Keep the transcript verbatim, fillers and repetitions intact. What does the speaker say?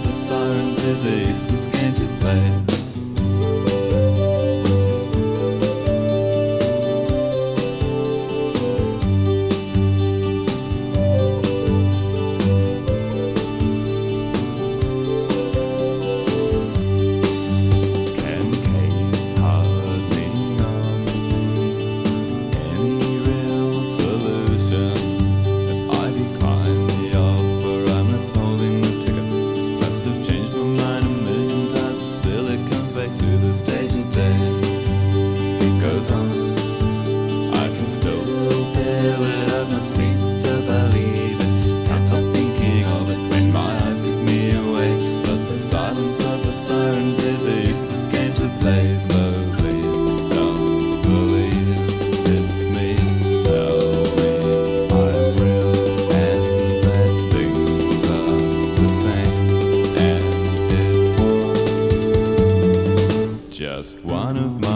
the sirens is a useless game to play. Cease to believe it, can't stop thinking of it when my eyes give me away. But the silence of the sirens is a useless game to play. So please don't believe it's me. Tell me I'm real and that things are the same. And it was just one of my